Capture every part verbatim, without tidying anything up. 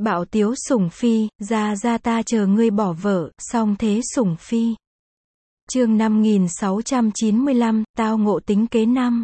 Bạo tiếu sủng phi, ra ra ta chờ ngươi bỏ vợ, song thế sủng phi. Chương năm nghìn sáu trăm chín mươi lăm, tao ngộ tính kế năm.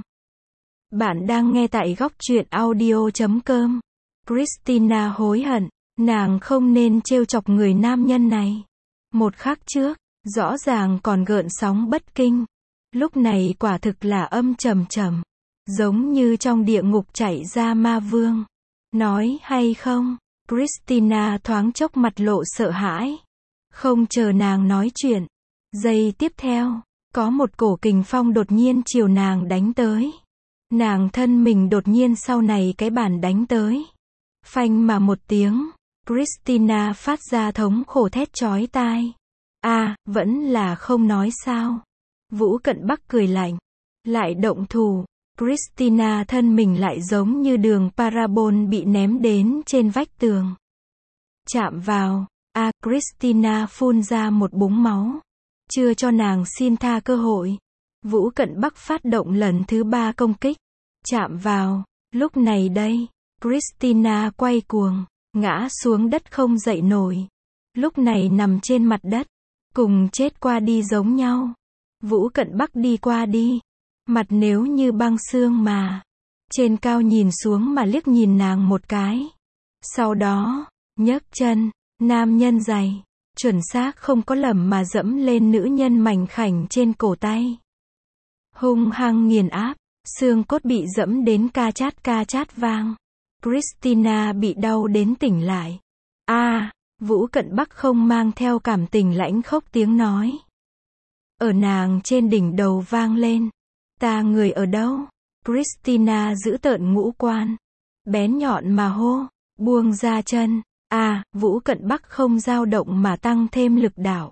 Bạn đang nghe tại góc truyện audio chấm com. Christina hối hận, nàng không nên trêu chọc người nam nhân này. Một khắc trước, rõ ràng còn gợn sóng bất kinh. Lúc này quả thực là âm trầm trầm, giống như trong địa ngục chạy ra ma vương. Nói hay không? Christina thoáng chốc mặt lộ sợ hãi. Không chờ nàng nói chuyện, giây tiếp theo, có một cổ kình phong đột nhiên chiều nàng đánh tới. Nàng thân mình đột nhiên sau này cái bàn đánh tới. Phanh mà một tiếng, Christina phát ra thống khổ thét chói tai. A, à, vẫn là không nói sao? Vũ Cận Bắc cười lạnh, lại động thủ. Christina thân mình lại giống như đường parabol bị ném đến trên vách tường. Chạm vào, a, à, Christina phun ra một búng máu. Chưa cho nàng xin tha cơ hội, Vũ Cận Bắc phát động lần thứ ba công kích. Chạm vào, lúc này đây, Christina quay cuồng, ngã xuống đất không dậy nổi. Lúc này nằm trên mặt đất, cùng chết qua đi giống nhau. Vũ Cận Bắc đi qua đi, mặt nếu như băng xương mà. Trên cao nhìn xuống mà liếc nhìn nàng một cái. Sau đó, nhấc chân, nam nhân giày, chuẩn xác không có lầm mà dẫm lên nữ nhân mảnh khảnh trên cổ tay. Hung hăng nghiền áp, xương cốt bị dẫm đến ca chát ca chát vang. Christina bị đau đến tỉnh lại. A, à, Vũ Cận Bắc không mang theo cảm tình lãnh khốc tiếng nói. Ở nàng trên đỉnh đầu vang lên. Ta người ở đâu? Christina giữ tợn ngũ quan, bén nhọn mà hô, buông ra chân. A, à, Vũ Cận Bắc không dao động mà tăng thêm lực đạo.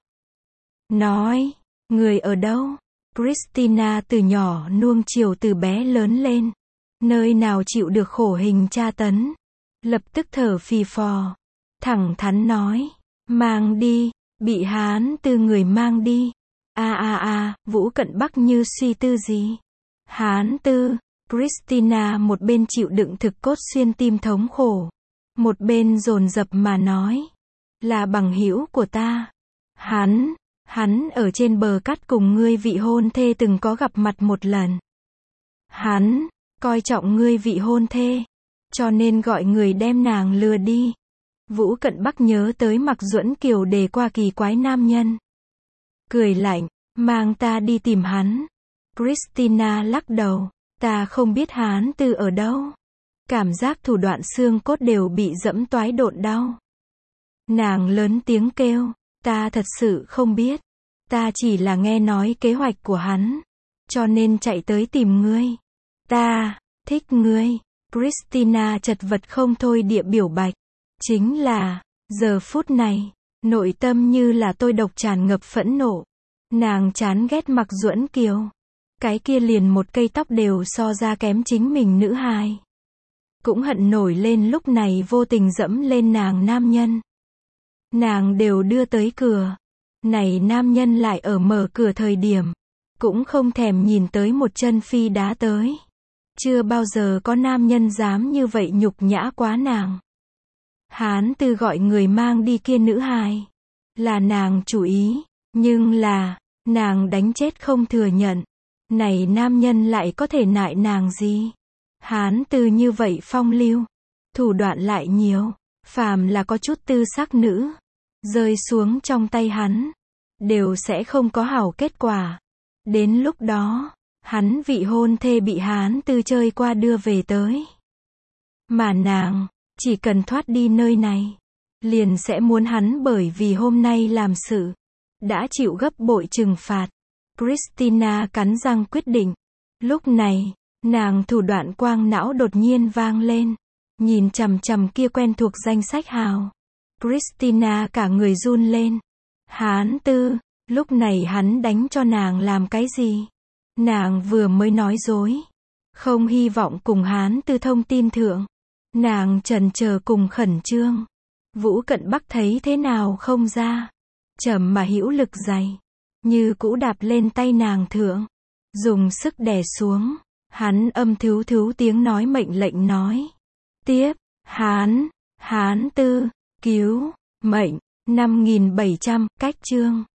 Nói, người ở đâu? Christina từ nhỏ nuông chiều từ bé lớn lên, nơi nào chịu được khổ hình tra tấn. Lập tức thở phì phò, thẳng thắn nói, mang đi, bị Hán Tư người mang đi. A a a, Vũ Cận Bắc như suy tư gì. Hán Tư, Christina một bên chịu đựng thực cốt xuyên tim thống khổ, một bên dồn dập mà nói, là bằng hữu của ta. Hắn, hắn ở trên bờ cát cùng ngươi vị hôn thê từng có gặp mặt một lần. Hắn, coi trọng ngươi vị hôn thê, cho nên gọi người đem nàng lừa đi. Vũ Cận Bắc nhớ tới Mạc Duẫn Kiều đề qua kỳ quái nam nhân. Cười lạnh, mang ta đi tìm hắn. Christina lắc đầu, ta không biết Hán Tư ở đâu. Cảm giác thủ đoạn xương cốt đều bị dẫm toái độn đau. Nàng lớn tiếng kêu, ta thật sự không biết. Ta chỉ là nghe nói kế hoạch của hắn, cho nên chạy tới tìm ngươi. Ta thích ngươi. Christina chật vật không thôi địa biểu bạch. Chính là, giờ phút này, nội tâm như là tôi độc tràn ngập phẫn nộ. Nàng chán ghét Mạc Duẫn Kiều. Cái kia liền một cây tóc đều so ra kém chính mình nữ hài. Cũng hận nổi lên lúc này vô tình dẫm lên nàng nam nhân. Nàng đều đưa tới cửa. Này nam nhân lại ở mở cửa thời điểm, cũng không thèm nhìn tới một chân phi đá tới. Chưa bao giờ có nam nhân dám như vậy nhục nhã quá nàng. Hán Tư gọi người mang đi kia nữ hài. Là nàng chủ ý, nhưng là, nàng đánh chết không thừa nhận. Này nam nhân lại có thể nại nàng gì? Hán Tư như vậy phong lưu, thủ đoạn lại nhiều, phàm là có chút tư sắc nữ, rơi xuống trong tay hắn, đều sẽ không có hảo kết quả. Đến lúc đó, hắn vị hôn thê bị Hán Tư chơi qua đưa về tới. Mà nàng, chỉ cần thoát đi nơi này, liền sẽ muốn hắn bởi vì hôm nay làm sự, đã chịu gấp bội trừng phạt. Christina cắn răng quyết định. Lúc này, nàng thủ đoạn quang não đột nhiên vang lên. Nhìn chằm chằm kia quen thuộc danh sách hào. Christina cả người run lên. Hán Tư, lúc này hắn đánh cho nàng làm cái gì? Nàng vừa mới nói dối, không hy vọng cùng Hán Tư thông tin thượng. Nàng chần chờ cùng khẩn trương. Vũ Cận Bắc thấy thế nào không ra. Chậm mà hữu lực dày, như cũ đạp lên tay nàng thượng, dùng sức đè xuống. Hắn âm thứu thứu tiếng nói mệnh lệnh nói. Tiếp, Hán, Hán tư, cứu, mệnh, năm nghìn bảy trăm, cách chương.